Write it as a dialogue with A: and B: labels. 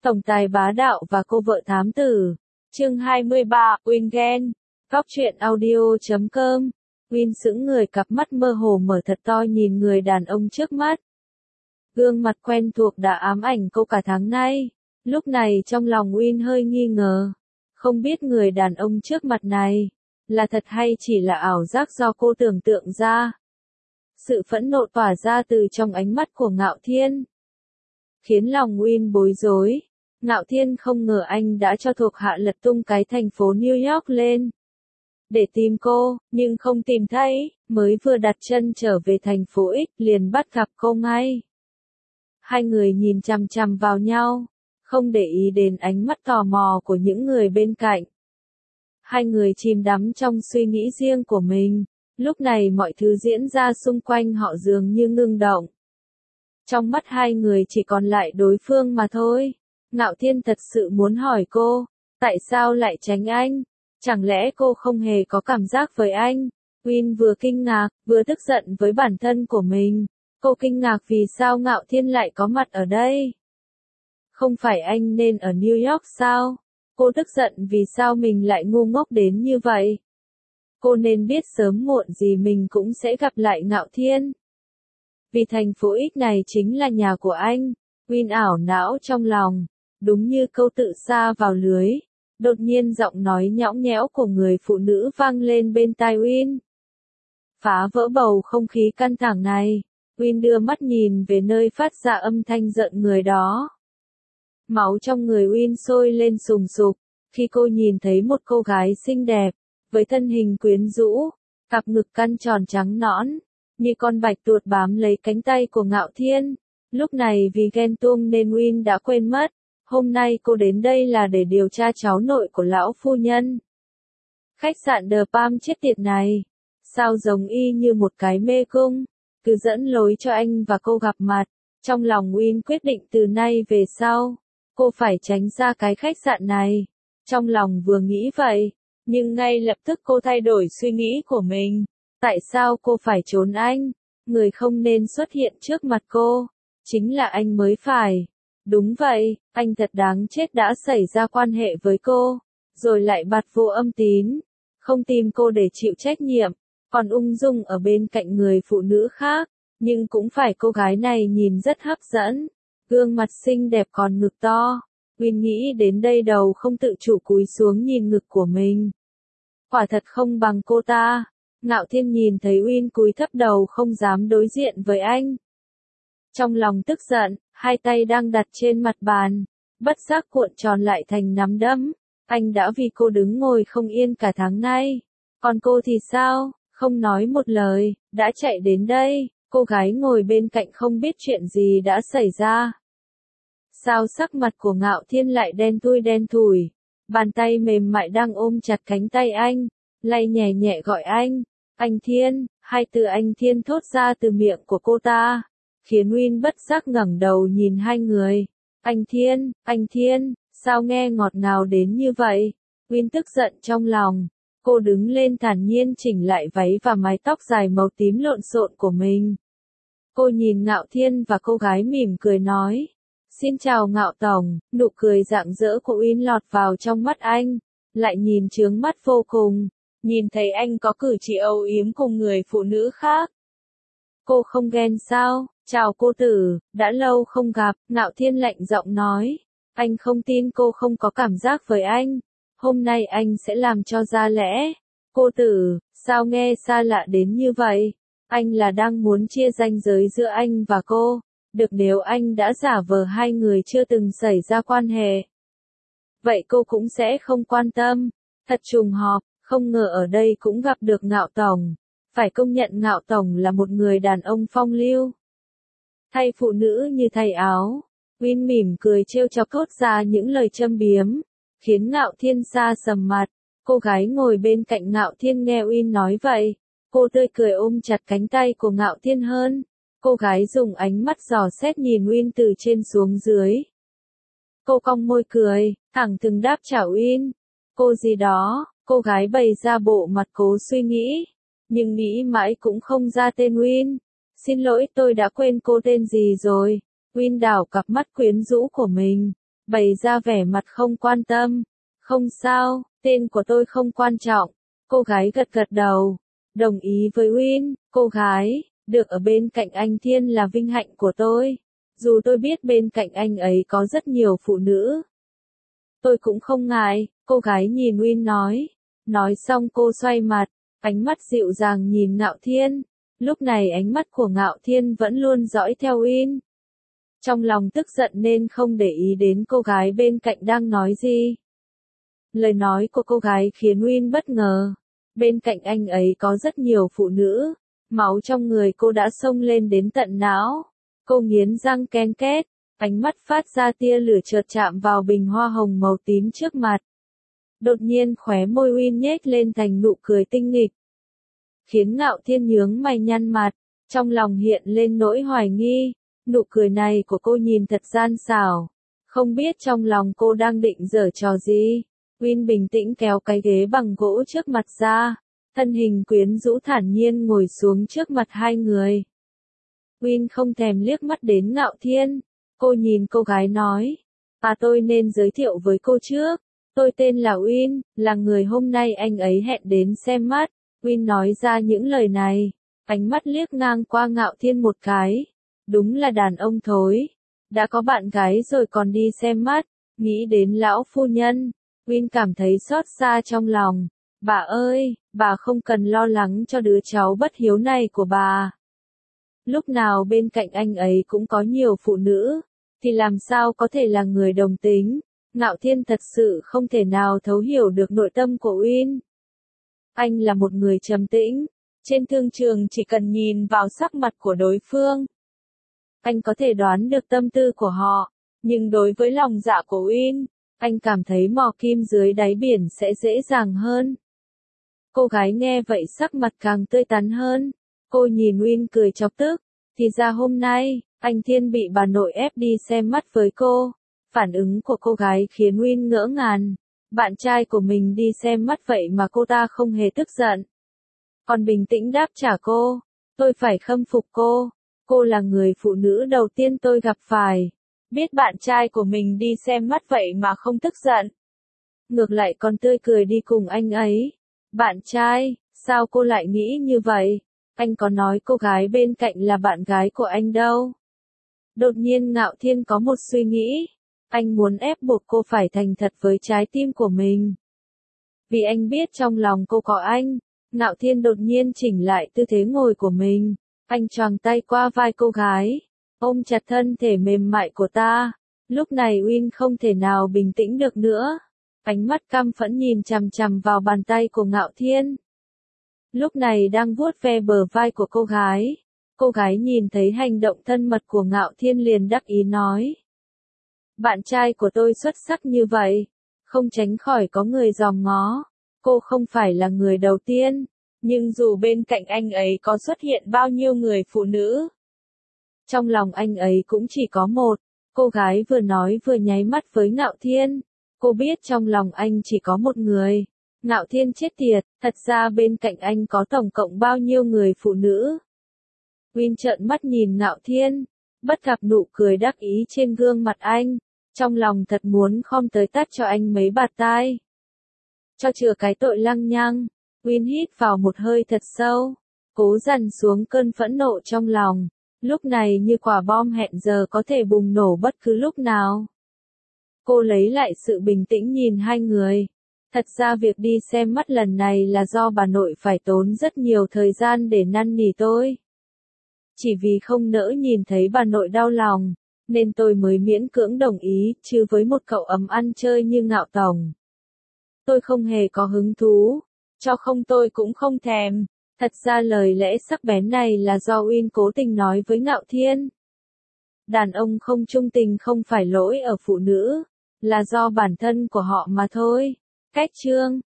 A: Tổng tài bá đạo và cô vợ thám tử. Chương 23, Win ghen. Góc truyện audio.com. Win sững người, cặp mắt mơ hồ mở thật to nhìn người đàn ông trước mắt. Gương mặt quen thuộc đã ám ảnh cô cả tháng nay. Lúc này trong lòng Win hơi nghi ngờ. Không biết người đàn ông trước mặt này là thật hay chỉ là ảo giác do cô tưởng tượng ra. Sự phẫn nộ tỏa ra từ trong ánh mắt của Ngạo Thiên, khiến lòng Win bối rối. Ngạo Thiên không ngờ anh đã cho thuộc hạ lật tung cái thành phố New York lên để tìm cô, nhưng không tìm thấy, mới vừa đặt chân trở về thành phố X liền bắt gặp cô ngay. Hai người nhìn chằm chằm vào nhau, không để ý đến ánh mắt tò mò của những người bên cạnh. Hai người chìm đắm trong suy nghĩ riêng của mình, lúc này mọi thứ diễn ra xung quanh họ dường như ngưng động. Trong mắt hai người chỉ còn lại đối phương mà thôi. Ngạo Thiên thật sự muốn hỏi cô, tại sao lại tránh anh? Chẳng lẽ cô không hề có cảm giác với anh? Win vừa kinh ngạc, vừa tức giận với bản thân của mình. Cô kinh ngạc vì sao Ngạo Thiên lại có mặt ở đây? Không phải anh nên ở New York sao? Cô tức giận vì sao mình lại ngu ngốc đến như vậy? Cô nên biết sớm muộn gì mình cũng sẽ gặp lại Ngạo Thiên. Vì thành phố X này chính là nhà của anh. Win ảo não trong lòng, đúng như câu tự sa vào lưới. Đột nhiên giọng nói nhõng nhẽo của người phụ nữ vang lên bên tai Win, phá vỡ bầu không khí căng thẳng này. Win đưa mắt nhìn về nơi phát ra âm thanh giận người đó. Máu trong người Win sôi lên sùng sục, khi cô nhìn thấy một cô gái xinh đẹp, với thân hình quyến rũ, cặp ngực căn tròn trắng nõn, như con bạch tuộc bám lấy cánh tay của Ngạo Thiên. Lúc này vì ghen tuông nên Win đã quên mất, hôm nay cô đến đây là để điều tra cháu nội của lão phu nhân. Khách sạn The Palm chết tiệt này, sao giống y như một cái mê cung, cứ dẫn lối cho anh và cô gặp mặt. Trong lòng Win quyết định từ nay về sau, cô phải tránh xa cái khách sạn này. Trong lòng vừa nghĩ vậy, nhưng ngay lập tức cô thay đổi suy nghĩ của mình. Tại sao cô phải trốn anh? Người không nên xuất hiện trước mặt cô, chính là anh mới phải. Đúng vậy, anh thật đáng chết đã xảy ra quan hệ với cô, rồi lại bặt vô âm tín, không tìm cô để chịu trách nhiệm, còn ung dung ở bên cạnh người phụ nữ khác. Nhưng cũng phải cô gái này nhìn rất hấp dẫn, gương mặt xinh đẹp còn ngực to. Win nghĩ đến đây đầu không tự chủ cúi xuống nhìn ngực của mình. Quả thật không bằng cô ta. Ngạo Thiên nhìn thấy Win cúi thấp đầu không dám đối diện với anh. Trong lòng tức giận, hai tay đang đặt trên mặt bàn, bất giác cuộn tròn lại thành nắm đấm. Anh đã vì cô đứng ngồi không yên cả tháng nay. Còn cô thì sao? Không nói một lời, đã chạy đến đây. Cô gái ngồi bên cạnh không biết chuyện gì đã xảy ra. Sao sắc mặt của Ngạo Thiên lại đen thủi. Bàn tay mềm mại đang ôm chặt cánh tay anh, lay nhẹ nhẹ gọi anh. Anh Thiên, hai từ anh Thiên thốt ra từ miệng của cô ta, khiến Win bất giác ngẩng đầu nhìn hai người. Anh Thiên, sao nghe ngọt ngào đến như vậy? Win tức giận trong lòng. Cô đứng lên thản nhiên chỉnh lại váy và mái tóc dài màu tím lộn xộn của mình. Cô nhìn Ngạo Thiên và cô gái mỉm cười nói, xin chào Ngạo Tổng. Nụ cười rạng rỡ của Win lọt vào trong mắt anh, lại nhìn chướng mắt vô cùng. Nhìn thấy anh có cử chỉ âu yếm cùng người phụ nữ khác. Cô không ghen sao? Chào cô tử, đã lâu không gặp. Ngạo Thiên lạnh giọng nói, anh không tin cô không có cảm giác với anh. Hôm nay anh sẽ làm cho ra lẽ. Cô tử, sao nghe xa lạ đến như vậy? Anh là đang muốn chia ranh giới giữa anh và cô. Được, nếu anh đã giả vờ hai người chưa từng xảy ra quan hệ, vậy cô cũng sẽ không quan tâm. Thật trùng hợp, không ngờ ở đây cũng gặp được Ngạo Tổng. Phải công nhận Ngạo Tổng là một người đàn ông phong lưu. Thay phụ nữ như thay áo. Win mỉm cười trêu chọc thốt ra những lời châm biếm, khiến Ngạo Thiên sa sầm mặt. Cô gái ngồi bên cạnh Ngạo Thiên nghe Win nói vậy, cô tươi cười ôm chặt cánh tay của Ngạo Thiên hơn. Cô gái dùng ánh mắt dò xét nhìn Win từ trên xuống dưới. Cô cong môi cười, thẳng thừng đáp chào Win. Cô gì đó, cô gái bày ra bộ mặt cố suy nghĩ, nhưng nghĩ mãi cũng không ra tên Win. Xin lỗi, tôi đã quên cô tên gì rồi. Win đảo cặp mắt quyến rũ của mình, bày ra vẻ mặt không quan tâm. Không sao, tên của tôi không quan trọng. Cô gái gật gật đầu, đồng ý với Win. Cô gái, được ở bên cạnh anh Thiên là vinh hạnh của tôi. Dù tôi biết bên cạnh anh ấy có rất nhiều phụ nữ. Tôi cũng không ngại, cô gái nhìn Win nói. Nói xong cô xoay mặt, ánh mắt dịu dàng nhìn Ngạo Thiên. Lúc này ánh mắt của Ngạo Thiên vẫn luôn dõi theo Win. Trong lòng tức giận nên không để ý đến cô gái bên cạnh đang nói gì. Lời nói của cô gái khiến Win bất ngờ. Bên cạnh anh ấy có rất nhiều phụ nữ. Máu trong người cô đã xông lên đến tận não. Cô nghiến răng ken két, ánh mắt phát ra tia lửa chợt chạm vào bình hoa hồng màu tím trước mặt. Đột nhiên khóe môi Win nhếch lên thành nụ cười tinh nghịch. Khiến Ngạo Thiên nhướng mày nhăn mặt, trong lòng hiện lên nỗi hoài nghi. Nụ cười này của cô nhìn thật gian xảo. Không biết trong lòng cô đang định giở trò gì. Win bình tĩnh kéo cái ghế bằng gỗ trước mặt ra. Thân hình quyến rũ thản nhiên ngồi xuống trước mặt hai người. Win không thèm liếc mắt đến Ngạo Thiên. Cô nhìn cô gái nói. Tôi nên giới thiệu với cô trước. Tôi tên là Win, là người hôm nay anh ấy hẹn đến xem mắt. Win nói ra những lời này. Ánh mắt liếc ngang qua Ngạo Thiên một cái. Đúng là đàn ông thối. Đã có bạn gái rồi còn đi xem mắt. Nghĩ đến lão phu nhân. Win cảm thấy xót xa trong lòng. Bà ơi, bà không cần lo lắng cho đứa cháu bất hiếu này của bà. Lúc nào bên cạnh anh ấy cũng có nhiều phụ nữ, thì làm sao có thể là người đồng tính. Ngạo Thiên thật sự không thể nào thấu hiểu được nội tâm của Win. Anh là một người trầm tĩnh, trên thương trường chỉ cần nhìn vào sắc mặt của đối phương. Anh có thể đoán được tâm tư của họ, nhưng đối với lòng dạ của Win, anh cảm thấy mò kim dưới đáy biển sẽ dễ dàng hơn. Cô gái nghe vậy sắc mặt càng tươi tắn hơn. Cô nhìn Win cười chọc tức. Thì ra hôm nay, anh Thiên bị bà nội ép đi xem mắt với cô. Phản ứng của cô gái khiến Win ngỡ ngàng. Bạn trai của mình đi xem mắt vậy mà cô ta không hề tức giận. Còn bình tĩnh đáp trả cô. Tôi phải khâm phục cô. Cô là người phụ nữ đầu tiên tôi gặp phải. Biết bạn trai của mình đi xem mắt vậy mà không tức giận. Ngược lại còn tươi cười đi cùng anh ấy. Bạn trai, sao cô lại nghĩ như vậy? Anh có nói cô gái bên cạnh là bạn gái của anh đâu. Đột nhiên Ngạo Thiên có một suy nghĩ. Anh muốn ép buộc cô phải thành thật với trái tim của mình. Vì anh biết trong lòng cô có anh. Ngạo Thiên đột nhiên chỉnh lại tư thế ngồi của mình. Anh choàng tay qua vai cô gái. Ôm chặt thân thể mềm mại của ta. Lúc này Win không thể nào bình tĩnh được nữa. Ánh mắt căm phẫn nhìn chằm chằm vào bàn tay của Ngạo Thiên. Lúc này đang vuốt ve bờ vai của cô gái. Cô gái nhìn thấy hành động thân mật của Ngạo Thiên liền đắc ý nói. Bạn trai của tôi xuất sắc như vậy. Không tránh khỏi có người dòm ngó. Cô không phải là người đầu tiên. Nhưng dù bên cạnh anh ấy có xuất hiện bao nhiêu người phụ nữ. Trong lòng anh ấy cũng chỉ có một. Cô gái vừa nói vừa nháy mắt với Ngạo Thiên. Cô biết trong lòng anh chỉ có một người. Ngạo Thiên chết tiệt, thật ra bên cạnh anh có tổng cộng bao nhiêu người phụ nữ. Win trợn mắt nhìn Ngạo Thiên, bất gặp nụ cười đắc ý trên gương mặt anh. Trong lòng thật muốn khom tới tát cho anh mấy bạt tai. Cho chừa cái tội lăng nhăng, Win hít vào một hơi thật sâu, cố dằn xuống cơn phẫn nộ trong lòng. Lúc này như quả bom hẹn giờ có thể bùng nổ bất cứ lúc nào. Cô lấy lại sự bình tĩnh nhìn hai người. Thật ra việc đi xem mắt lần này là do bà nội phải tốn rất nhiều thời gian để năn nỉ tôi. Chỉ vì không nỡ nhìn thấy bà nội đau lòng, nên tôi mới miễn cưỡng đồng ý, chứ với một cậu ấm ăn chơi như Ngạo Tổng. Tôi không hề có hứng thú, cho không tôi cũng không thèm. Thật ra lời lẽ sắc bén này là do Win cố tình nói với Ngạo Thiên. Đàn ông không trung tình không phải lỗi ở phụ nữ, là do bản thân của họ mà thôi. Cách chương